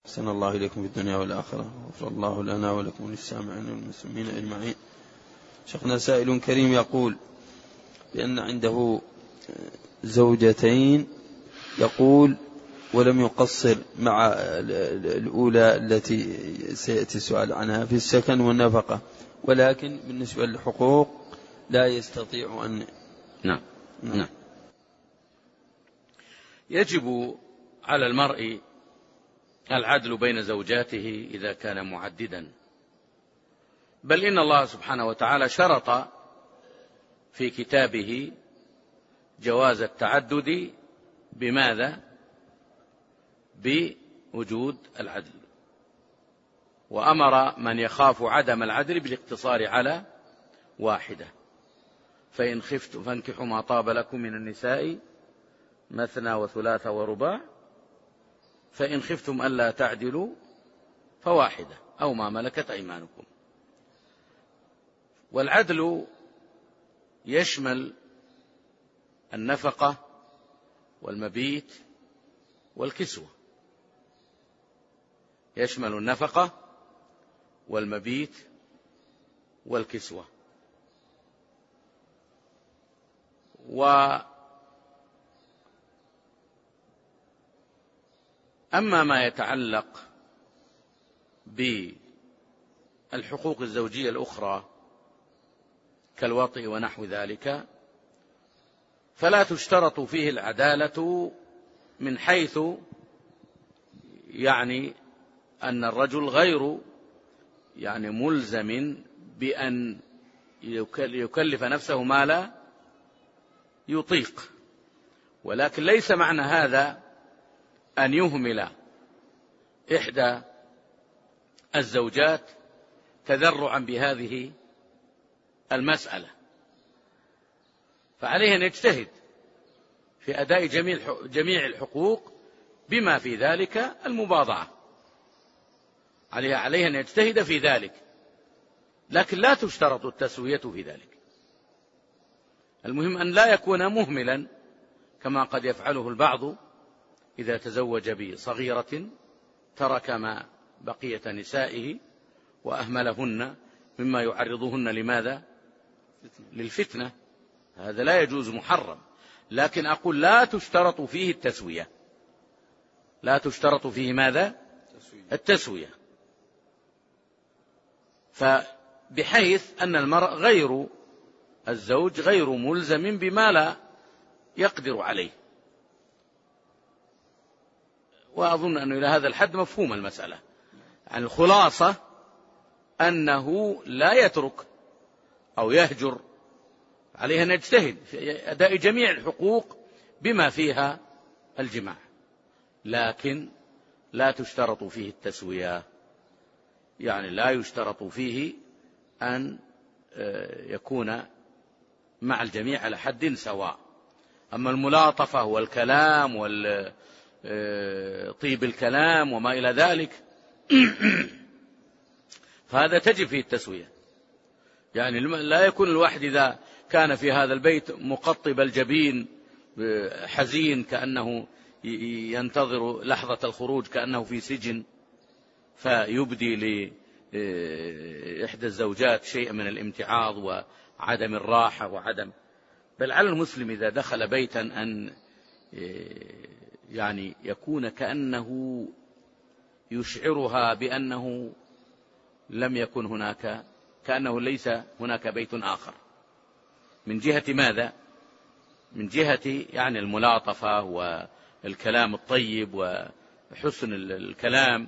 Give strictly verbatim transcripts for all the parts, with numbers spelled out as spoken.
أحسن الله إليكم في الدنيا والآخرة، وغفر الله لنا ولكم وللسامعين والمسلمين أجمعين. شيخنا سائل كريم يقول بأن عنده زوجتين، يقول ولم يقصر مع الأولى التي سيأتي السؤال عنها في السكن والنفقة، ولكن بالنسبة للحقوق لا يستطيع أن. نعم. نعم. يجب على المرء العدل بين زوجاته إذا كان معددا، بل إن الله سبحانه وتعالى شرط في كتابه جواز التعدد بماذا؟ بوجود العدل، وأمر من يخاف عدم العدل بالاقتصار على واحدة، فإن خفتم فانكحوا ما طاب لكم من النساء مثنى وثلاث ورباع، فإن خفتم ألا تعدلوا فواحدة أو ما ملكت أيمانكم. والعدل يشمل النفقة والمبيت والكسوة، يشمل النفقة والمبيت والكسوة. وأما ما يتعلق بالحقوق الزوجية الأخرى كالوطء ونحو ذلك، فلا تشترط فيه العدالة من حيث يعني أن الرجل غير يعني ملزم بأن يكلف نفسه ما لا يطيق، ولكن ليس معنى هذا أن يهمل إحدى الزوجات تذرعا بهذه المسألة، فعليه أن يجتهد في أداء جميع الحقوق بما في ذلك المباضعة، عليه أن يجتهد في ذلك، لكن لا تشترط التسوية في ذلك. المهم أن لا يكون مهملا كما قد يفعله البعض إذا تزوج بصغيرة ترك ما بقية نسائه وأهملهن مما يعرضهن لماذا؟ للفتنة. هذا لا يجوز، محرم. لكن أقول لا تشترط فيه التسوية، لا تشترط فيه ماذا؟ التسوية، فبحيث أن المرء غير الزوج غير ملزم بما لا يقدر عليه. وأظن أنه إلى هذا الحد مفهوم المسألة. يعني الخلاصة أنه لا يترك أو يهجر، عليه أن يجتهد في أداء جميع الحقوق بما فيها الجماع، لكن لا تشترط فيه التسوية، يعني لا يشترط فيه أن يكون مع الجميع على حد سواء. أما الملاطفة والكلام والطيب الكلام وما إلى ذلك فهذا تجب فيه التسوية. يعني لا يكون الواحد إذا كان في هذا البيت مقطب الجبين حزين كأنه ينتظر لحظة الخروج كأنه في سجن، فيبدي لإحدى الزوجات شيء من الامتعاض وعدم الراحة وعدم. بل على المسلم إذا دخل بيتا أن يعني يكون كأنه يشعرها بأنه لم يكن هناك، كأنه ليس هناك بيت آخر، من جهة ماذا؟ من جهة يعني الملاطفة والكلام الطيب وحسن الكلام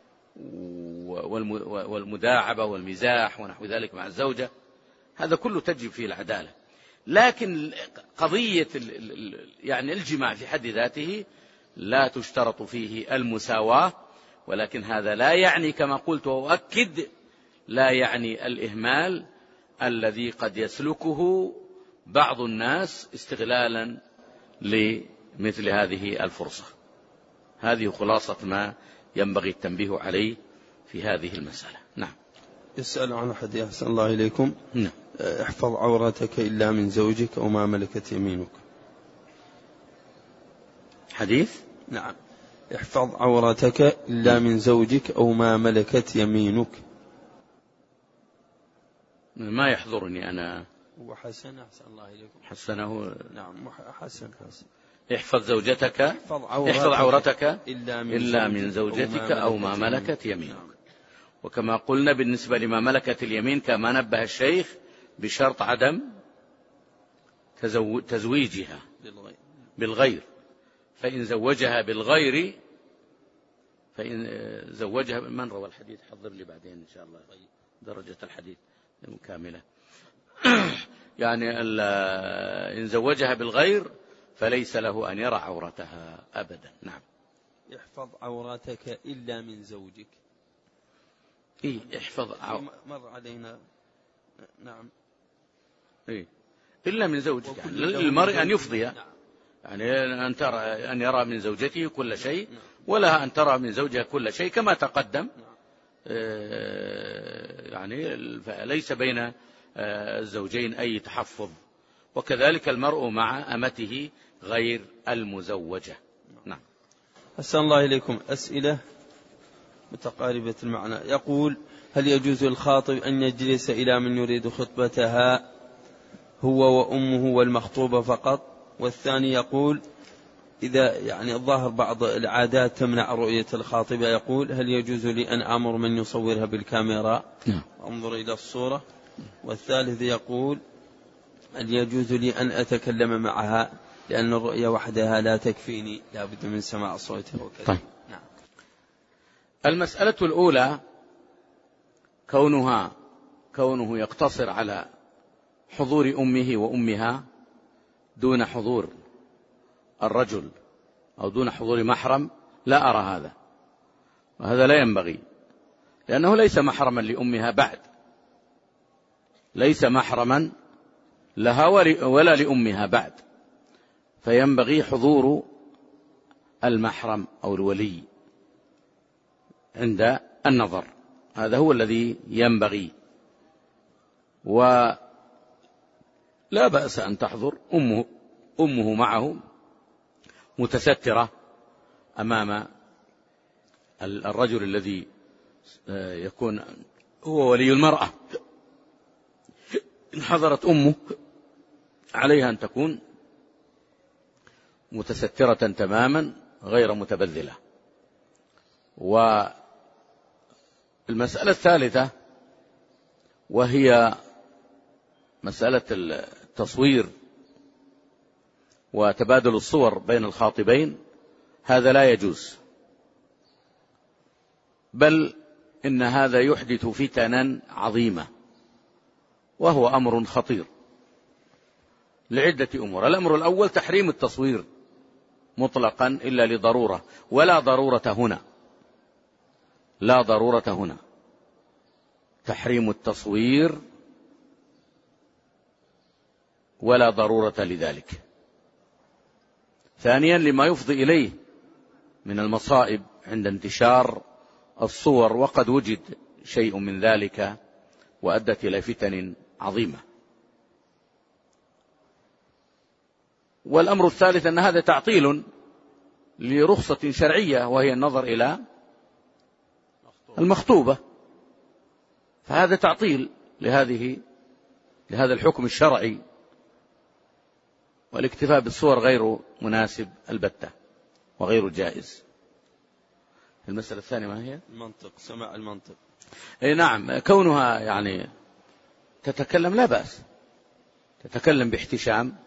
والمداعبة والمزاح ونحو ذلك مع الزوجة، هذا كله تجب فيه العدالة. لكن قضية يعني الجماع في حد ذاته لا تشترط فيه المساواة، ولكن هذا لا يعني كما قلت وأؤكد لا يعني الإهمال الذي قد يسلكه بعض الناس استغلالا لمثل هذه الفرصة. هذه خلاصة ما ينبغي التنبيه عليه في هذه المسألة. نعم. يسأل عن أحد أحسن الله إليكم. نعم. احفظ عورتك إلا من زوجك أو ما ملكت يمينك. حديث. نعم. احفظ عورتك إلا من زوجك أو ما ملكت يمينك. ما يحضرني أنا. وحسن أحسن الله إليكم. حسنه. نعم حسن حسن. احفظ زوجتك احفظ عورتك, احفظ عورتك إلا من, إلا من زوجتك أو ما ملكت يمينك. وكما قلنا بالنسبة لما ملكت اليمين كما نبه الشيخ بشرط عدم تزويجها بالغير، فإن زوجها بالغير فإن زوجها. من روى الحديث؟ حضر لي بعدين إن شاء الله درجة الحديث كاملة. يعني إن زوجها بالغير فليس له أن يرى عورتها أبدا. نعم. احفظ عورتك إلا من زوجك. إيه احفظ عو... مر علينا. نعم. إيه إلا من زوجك، يعني للمرء أن يفضي، يعني أن ترى أن يرى من زوجته كل شيء، ولها أن ترى من زوجها كل شيء كما تقدم. يعني ليس بين الزوجين أي تحفظ، وكذلك المرء مع أمته غير المزوجة. نعم. أحسن الله إليكم. أسئلة متقاربة المعنى. يقول: هل يجوز للخاطب أن يجلس إلى من يريد خطبتها هو وأمه والمخطوبة فقط؟ والثاني يقول: إذا يعني الظاهر بعض العادات تمنع رؤية الخاطبة، يقول: هل يجوز لي أن أمر من يصورها بالكاميرا أنظر إلى الصورة؟ والثالث يقول: هل يجوز لي أن أتكلم معها لأن الرؤية وحدها لا تكفيني، لا بد من سماع صوتها وكذا؟ طيب. نعم. المسألة الأولى كونها كونه يقتصر على حضور أمه وأمها دون حضور الرجل أو دون حضور محرم، لا أرى هذا، وهذا لا ينبغي، لأنه ليس محرما لأمها بعد، ليس محرما لها ولا لأمها بعد، فينبغي حضور المحرم أو الولي عند النظر، هذا هو الذي ينبغي. ولا بأس أن تحضر أمه, أمه معه متسترة أمام الرجل الذي يكون هو ولي المرأة. إن حضرت أمه عليها أن تكون متسترة تماما غير متبذلة. والمسألة الثالثة وهي مسألة التصوير وتبادل الصور بين الخاطبين، هذا لا يجوز، بل إن هذا يحدث فتنا عظيمة، وهو أمر خطير لعدة أمور. الأمر الأول تحريم التصوير مطلقا إلا لضرورة، ولا ضرورة هنا، لا ضرورة هنا، تحريم التصوير ولا ضرورة لذلك. ثانيا لما يفضي إليه من المصائب عند انتشار الصور، وقد وجد شيء من ذلك وأدت إلى فتن عظيمة. والأمر الثالث أن هذا تعطيل لرخصة شرعية، وهي النظر إلى المخطوبة، فهذا تعطيل لهذه لهذا الحكم الشرعي، والاكتفاء بالصور غير مناسب البتة وغير جائز. المسألة الثانية ما هي؟ المنطق، سماع المنطق. أي نعم، كونها يعني تتكلم لا بأس، تتكلم باحتشام،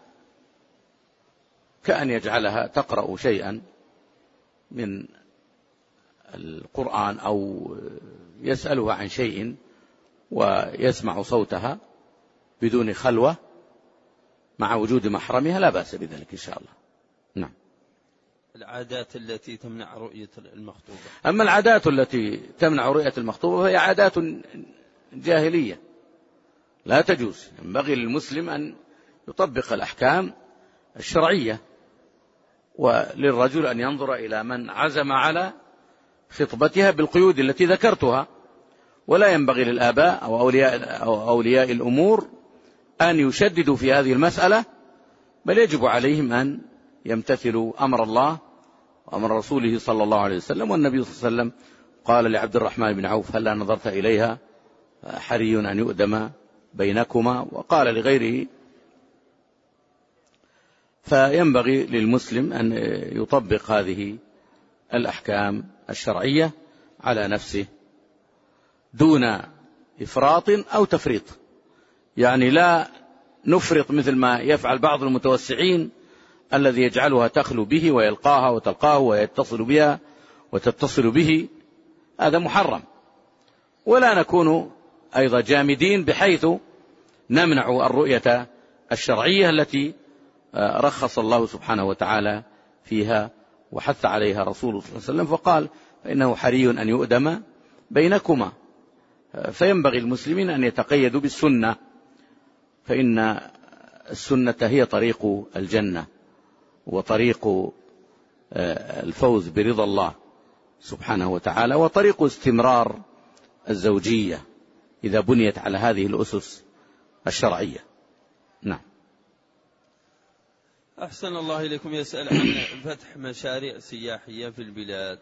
كأن يجعلها تقرأ شيئا من القرآن أو يسألها عن شيء ويسمع صوتها بدون خلوة مع وجود محرمها، لا بأس بذلك إن شاء الله. نعم. العادات التي تمنع رؤية المخطوبة. أما العادات التي تمنع رؤية المخطوبة فهي عادات جاهلية لا تجوز. ينبغي للمسلم أن يطبق الأحكام الشرعية، وللرجل أن ينظر إلى من عزم على خطبتها بالقيود التي ذكرتها، ولا ينبغي للآباء أو أولياء, أو أولياء الأمور أن يشددوا في هذه المسألة، بل يجب عليهم أن يمتثلوا أمر الله وأمر رسوله صلى الله عليه وسلم. والنبي صلى الله عليه وسلم قال لعبد الرحمن بن عوف: هل نظرت إليها؟ حري أن يؤدم بينكما. وقال لغيره. فينبغي للمسلم أن يطبق هذه الأحكام الشرعية على نفسه دون إفراط أو تفريط، يعني لا نفرط مثل ما يفعل بعض المتوسعين الذي يجعلها تخلو به ويلقاها وتلقاه ويتصل بها وتتصل به، هذا محرم. ولا نكون أيضا جامدين بحيث نمنع الرؤية الشرعية التي رخص الله سبحانه وتعالى فيها وحث عليها رسوله صلى الله عليه وسلم، فقال: فإنه حري أن يؤدم بينكما. فينبغي المسلمين أن يتقيدوا بالسنة، فإن السنة هي طريق الجنة وطريق الفوز برضا الله سبحانه وتعالى، وطريق استمرار الزوجية إذا بنيت على هذه الأسس الشرعية. نعم. أحسن الله إليكم. يسأل عن فتح مشاريع سياحية في البلاد،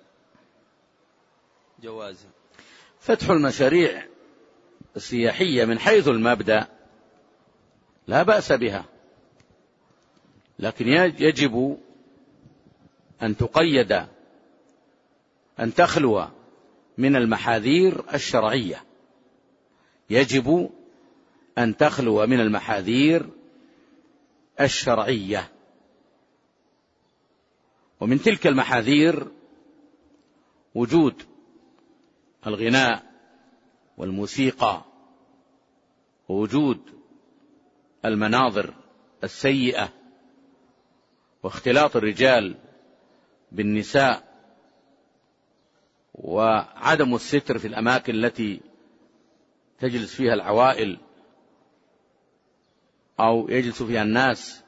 جوازها. فتح المشاريع السياحية من حيث المبدأ لا بأس بها، لكن يجب أن تقيد، أن تخلو من المحاذير الشرعية، يجب أن تخلو من المحاذير الشرعية. ومن تلك المحاذير وجود الغناء والموسيقى، ووجود المناظر السيئة، واختلاط الرجال بالنساء، وعدم الستر في الأماكن التي تجلس فيها العوائل أو يجلس فيها الناس،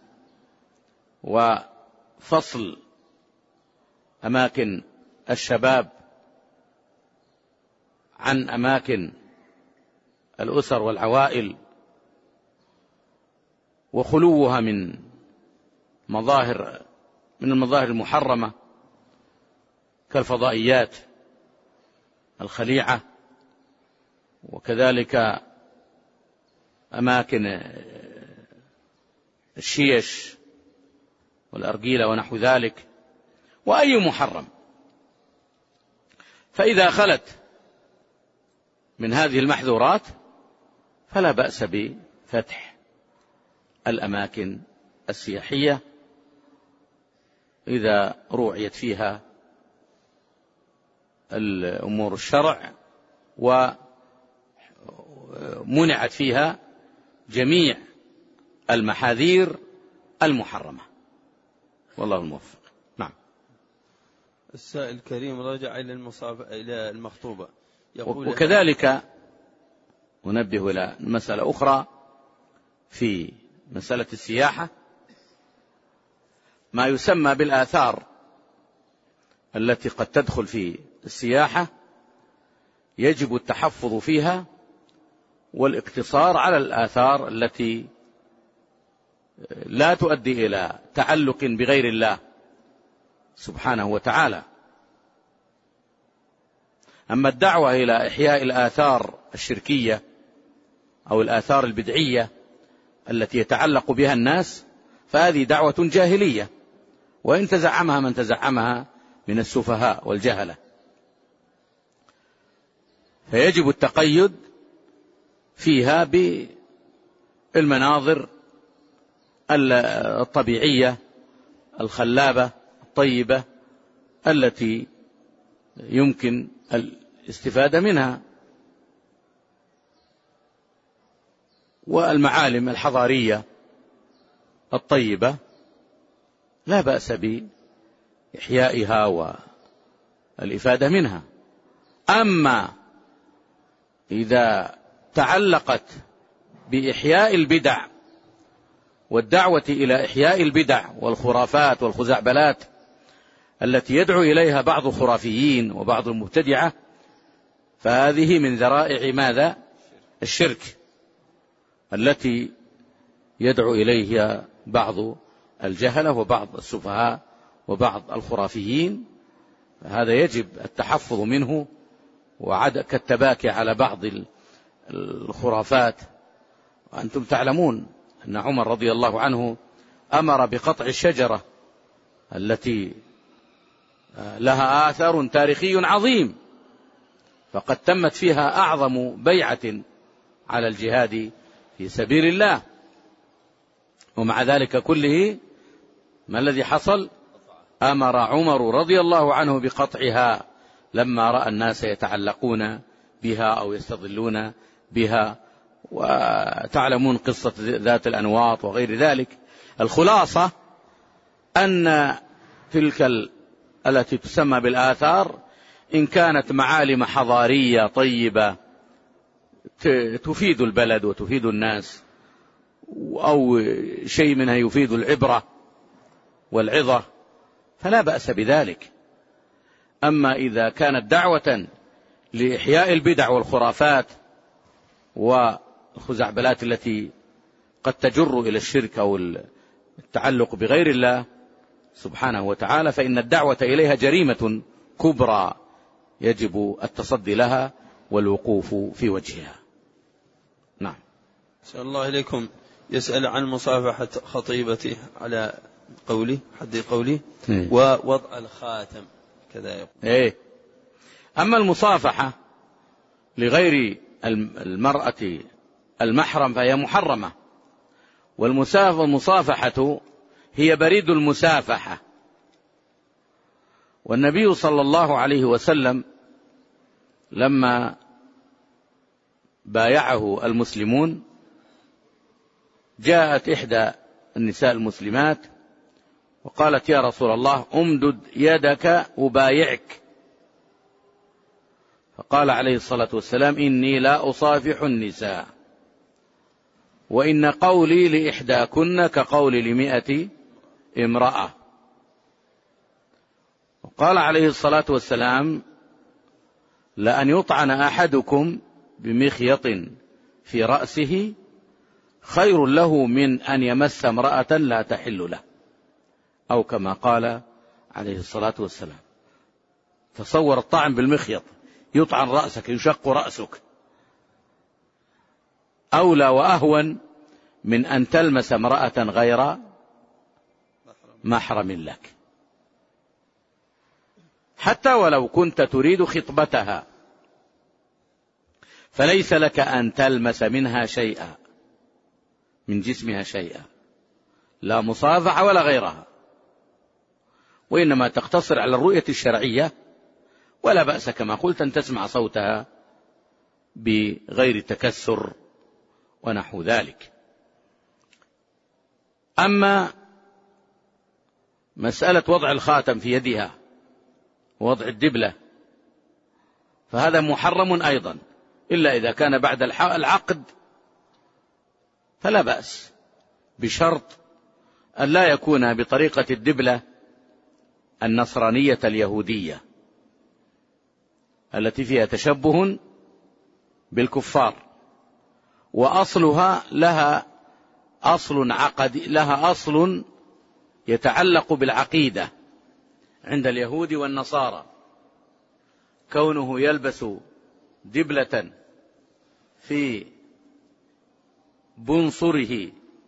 وفصل أماكن الشباب عن أماكن الأسر والعوائل، وخلوها من مظاهر من المظاهر المحرمة كالفضائيات الخليعة، وكذلك أماكن الشيش والأرجيلة ونحو ذلك، وأي محرم. فإذا خلت من هذه المحذورات فلا بأس بفتح الأماكن السياحية إذا روعيت فيها الأمور الشرع ومنعت فيها جميع المحاذير المحرمة، والله الموفق. نعم. السائل الكريم رجع إلى المصاب إلى المخطوبة، يقول: وكذلك أنبه إلى مسألة أخرى في مسألة السياحة، ما يسمى بالآثار التي قد تدخل في السياحة، يجب التحفظ فيها والاقتصار على الآثار التي لا تؤدي إلى تعلق بغير الله سبحانه وتعالى. أما الدعوة إلى إحياء الآثار الشركية أو الآثار البدعية التي يتعلق بها الناس فهذه دعوة جاهلية، وإن تزعمها من تزعمها من السفهاء والجهلة. فيجب التقيد فيها بالمناظر الطبيعية الخلابة الطيبة التي يمكن الاستفادة منها، والمعالم الحضارية الطيبة لا بأس بإحيائها والإفادة منها. أما إذا تعلقت بإحياء البدع والدعوة إلى إحياء البدع والخرافات والخزعبلات التي يدعو إليها بعض الخرافيين وبعض المبتدعة، فهذه من ذرائع ماذا؟ الشرك التي يدعو إليها بعض الجهلة وبعض السفهاء وبعض الخرافيين، هذا يجب التحفظ منه وعدم كالتباكي على بعض الخرافات. وأنتم تعلمون أن عمر رضي الله عنه أمر بقطع الشجرة التي لها آثار تاريخي عظيم، فقد تمت فيها أعظم بيعة على الجهاد في سبيل الله، ومع ذلك كله ما الذي حصل؟ أمر عمر رضي الله عنه بقطعها لما رأى الناس يتعلقون بها أو يستظلون بها. وتعلمون قصة ذات الأنواط وغير ذلك. الخلاصة أن تلك التي تسمى بالآثار إن كانت معالم حضارية طيبة تفيد البلد وتفيد الناس، أو شيء منها يفيد العبرة والعظة، فلا بأس بذلك. أما إذا كانت دعوة لإحياء البدع والخرافات والخزعبلات التي قد تجر إلى الشرك أو التعلق بغير الله سبحانه وتعالى، فإن الدعوة إليها جريمة كبرى يجب التصدي لها والوقوف في وجهها. نعم. أسأل الله إليكم. يسأل عن مصافحة خطيبته على قولي حد قولي ووضع الخاتم كذا يقول. إيه. أما المصافحة لغير المرأة المحرم فهي محرمة، والمصافحة هي بريد المسافحة. والنبي صلى الله عليه وسلم لما بايعه المسلمون جاءت إحدى النساء المسلمات وقالت: يا رسول الله أمدد يدك أبايعك. فقال عليه الصلاة والسلام: إني لا أصافح النساء، وإن قولي لإحداكن كقول لمئة امرأة. وقال عليه الصلاة والسلام: لأن يطعن أحدكم بمخيط في رأسه خير له من أن يمس امرأة لا تحل له، أو كما قال عليه الصلاة والسلام. تصور الطعن بالمخيط، يطعن رأسك، يشق رأسك، أولى وأهون من أن تلمس امرأة غير محرم لك، حتى ولو كنت تريد خطبتها فليس لك أن تلمس منها شيئا، من جسمها شيئا، لا مصافحة ولا غيرها، وإنما تقتصر على الرؤية الشرعية، ولا بأس كما قلت أن تسمع صوتها بغير تكسر ونحو ذلك. أما مسألة وضع الخاتم في يدها ووضع الدبلة فهذا محرم أيضا، إلا إذا كان بعد العقد فلا بأس، بشرط أن لا يكون بطريقة الدبلة النصرانية اليهودية التي فيها تشبه بالكفار، وأصلها لها أصل عقد لها أصل يتعلق بالعقيدة عند اليهود والنصارى، كونه يلبس دبلة في بنصره،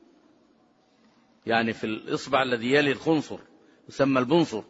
يعني في الإصبع الذي يلي الخنصر يسمى البنصر،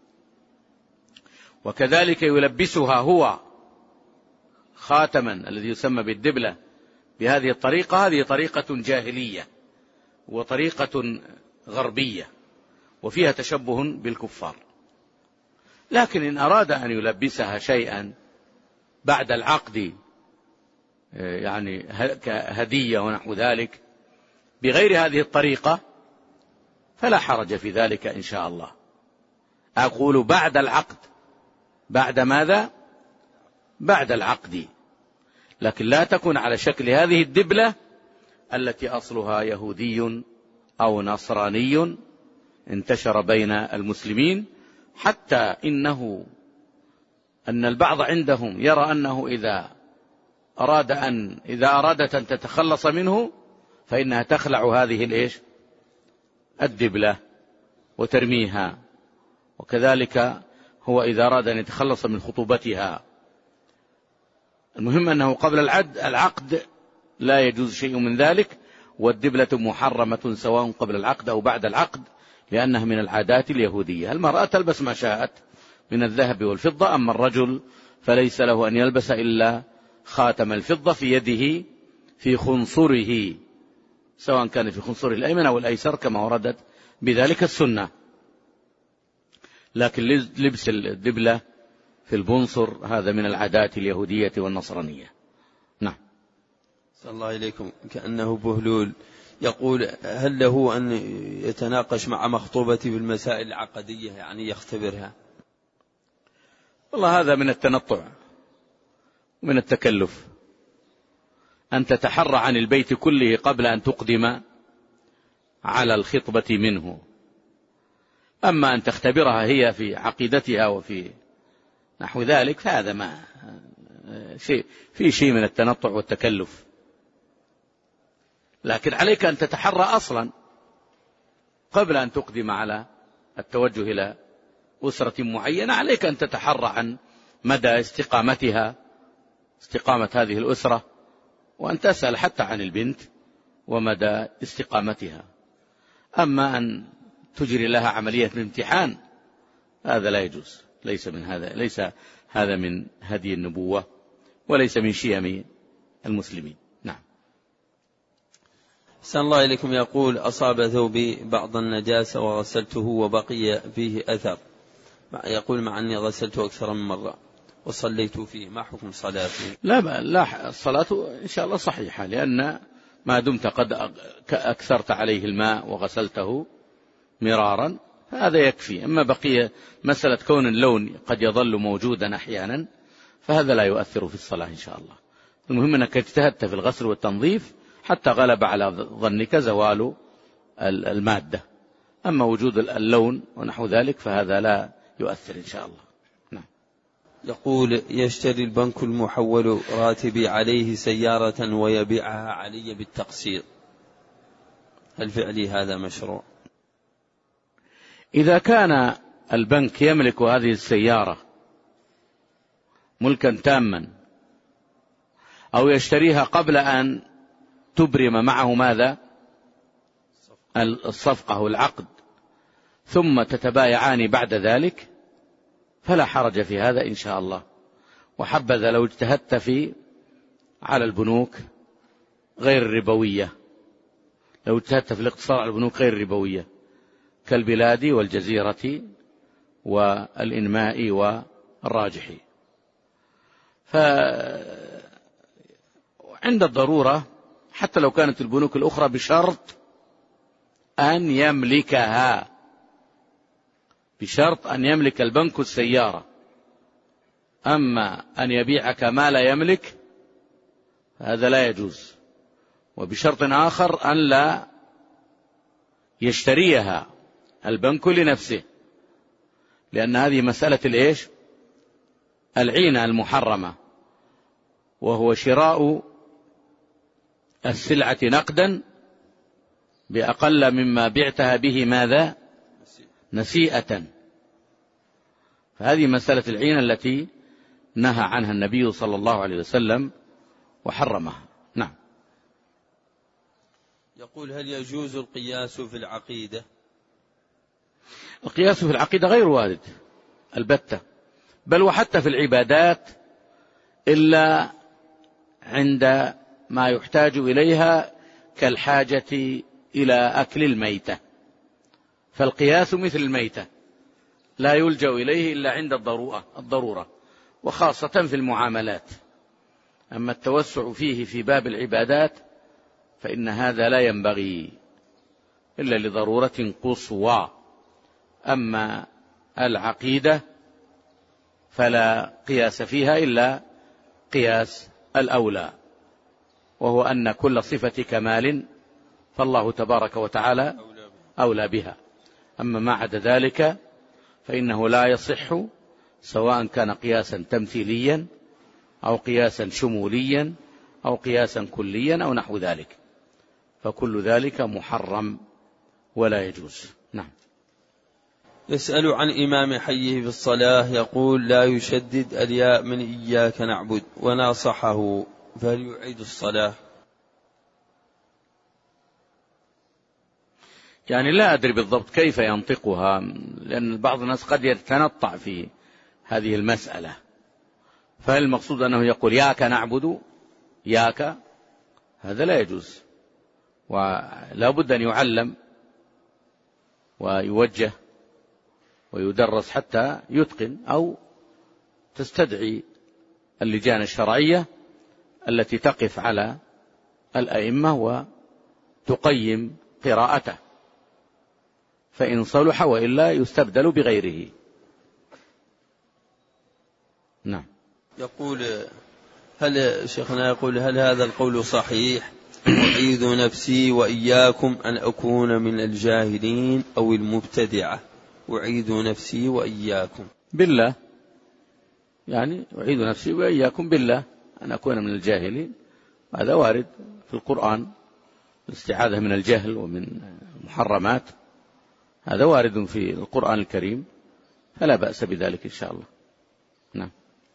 وكذلك يلبسها هو خاتما الذي يسمى بالدبلة بهذه الطريقة. هذه طريقة جاهلية وطريقة غربية وفيها تشبه بالكفار. لكن إن أراد أن يلبسها شيئا بعد العقد، يعني كهدية ونحو ذلك بغير هذه الطريقة، فلا حرج في ذلك إن شاء الله. أقول بعد العقد. بعد ماذا؟ بعد العقد، لكن لا تكون على شكل هذه الدبلة التي أصلها يهودي أو نصراني انتشر بين المسلمين، حتى إنه أن البعض عندهم يرى أنه إذا أراد أن إذا أرادت أن تتخلص منه فإنها تخلع هذه الإيش الدبلة وترميها. وكذلك هو إذا أراد أن يتخلص من خطوبتها. المهم أنه قبل العقد لا يجوز شيء من ذلك، والدبلة محرمة سواء قبل العقد أو بعد العقد، لأنها من العادات اليهودية. المرأة تلبس ما شاءت من الذهب والفضة، أما الرجل فليس له أن يلبس إلا خاتم الفضة في يده في خنصره، سواء كان في خنصره الأيمن أو الأيسر كما وردت بذلك السنة. لكن لبس الدبلة في البنصر هذا من العادات اليهودية والنصرانية. نعم. صلى الله إليكم. كأنه بهلول يقول: هل له أن يتناقش مع مخطوبتي بالمسائل العقدية، يعني يختبرها؟ والله هذا من التنطع ومن التكلف، أن تتحرى عن البيت كله قبل أن تقدم على الخطبة منه. أما أن تختبرها هي في عقيدتها وفي نحو ذلك فهذا ما شيء في شيء من التنطع والتكلف. لكن عليك أن تتحرى أصلا قبل أن تقدم على التوجه إلى أسرة معينة، عليك أن تتحرى عن مدى استقامتها، استقامة هذه الأسرة، وأن تسأل حتى عن البنت ومدى استقامتها. أما أن تجري لها عملية الامتحان هذا لا يجوز، ليس من هذا ليس هذا من هدي النبوة وليس من شيم المسلمين. نعم. أحسن الله إليكم. يقول: أصاب ثوبي بعض النجاسة وغسلته وبقي فيه أثر، يقول مع أني غسلته أكثر من مرة وصليت فيه، ما حكم صلاتي؟ لا لا، الصلاة إن شاء الله صحيحة، لأن ما دمت قد أكثرت عليه الماء وغسلته مرارا فهذا يكفي. أما بقية مسألة كون اللون قد يظل موجودا أحيانا فهذا لا يؤثر في الصلاة إن شاء الله. المهم أنك اجتهدت في الغسل والتنظيف حتى غلب على ظنك زوال المادة. أما وجود اللون ونحو ذلك فهذا لا يؤثر إن شاء الله. نعم. يقول: يشتري البنك المحول راتبي عليه سيارة ويبيعها علي بالتقسيط، هل فعلي هذا مشروع؟ إذا كان البنك يملك هذه السيارة ملكا تاما، أو يشتريها قبل أن تبرم معه ماذا؟ الصفقة والعقد، ثم تتبايعان بعد ذلك، فلا حرج في هذا إن شاء الله. وحبذا لو اجتهدت في على البنوك غير الربوية، لو اجتهدت في الاقتصار على البنوك غير الربوية كالبلاد والجزيرة والإنماء والراجحي. فعند الضرورة حتى لو كانت البنوك الأخرى بشرط أن يملكها، بشرط أن يملك البنك السيارة. أما أن يبيعك ما لا يملك هذا لا يجوز. وبشرط آخر أن لا يشتريها البنك لنفسه، لأن هذه مسألة الإيش؟ العينة المحرمة، وهو شراء السلعة نقدا بأقل مما بعتها به ماذا؟ نسيئة. فهذه مسألة العينة التي نهى عنها النبي صلى الله عليه وسلم وحرمها. نعم. يقول: هل يجوز القياس في العقيدة؟ القياس في العقيدة غير وارد البتة، بل وحتى في العبادات إلا عند ما يحتاج إليها كالحاجة إلى أكل الميتة، فالقياس مثل الميتة لا يلجأ إليه إلا عند الضرورة الضرورة وخاصة في المعاملات. أما التوسع فيه في باب العبادات فإن هذا لا ينبغي إلا لضرورة قصوى. أما العقيدة فلا قياس فيها إلا قياس الأولى، وهو أن كل صفة كمال فالله تبارك وتعالى أولى بها. أما ما عدا ذلك فإنه لا يصح، سواء كان قياسا تمثيليا أو قياسا شموليا أو قياسا كليا أو نحو ذلك، فكل ذلك محرم ولا يجوز. نعم. يسأل عن إمام حيه في الصلاة يقول لا يشدد الياء من إياك نعبد وناصحه، فهل يعيد الصلاة؟ يعني لا أدري بالضبط كيف ينطقها، لأن بعض الناس قد يتنطع في هذه المسألة، فهل المقصود أنه يقول ياك نعبد ياك؟ هذا لا يجوز، ولا بد أن يعلم ويوجه ويدرس حتى يتقن، أو تستدعي اللجان الشرعية التي تقف على الأئمة وتقيم قراءته، فإن صلح وإلا يستبدل بغيره. نعم. يقول هل شيخنا يقول هل هذا القول صحيح؟ أعيذ نفسي وإياكم أن أكون من الجاهلين أو المبتدعة. أعيذ نفسي وإياكم بالله، يعني أعيذ نفسي وإياكم بالله أن أكون من الجاهلين، هذا وارد في القرآن، الاستعاذة من الجهل ومن المحرمات، هذا وارد في القرآن الكريم، فلا بأس بذلك إن شاء الله. نعم.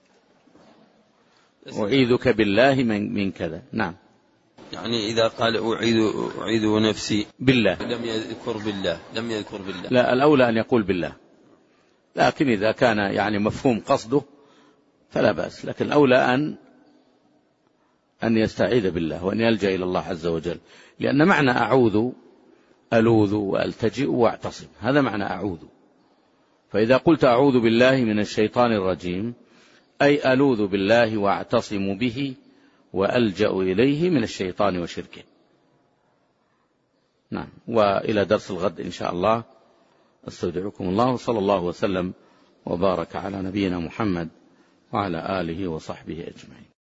أعيذك بالله من, من كذا. نعم. يعني إذا قال أعيذ, أعيذ نفسي بالله لم يذكر بالله لم يذكر بالله لا، الأولى أن يقول بالله، لكن إذا كان يعني مفهوم قصده فلا بأس، لكن الأولى أن أن يستعيذ بالله وأن يلجأ إلى الله عز وجل، لأن معنى أعوذ ألوذ وألتجئ وأعتصم، هذا معنى أعوذ. فإذا قلت أعوذ بالله من الشيطان الرجيم أي ألوذ بالله وأعتصم به وألجأ إليه من الشيطان وشركه. نعم. وإلى درس الغد إن شاء الله، استودعكم الله، صلى الله وسلم وبارك على نبينا محمد وعلى آله وصحبه أجمعين.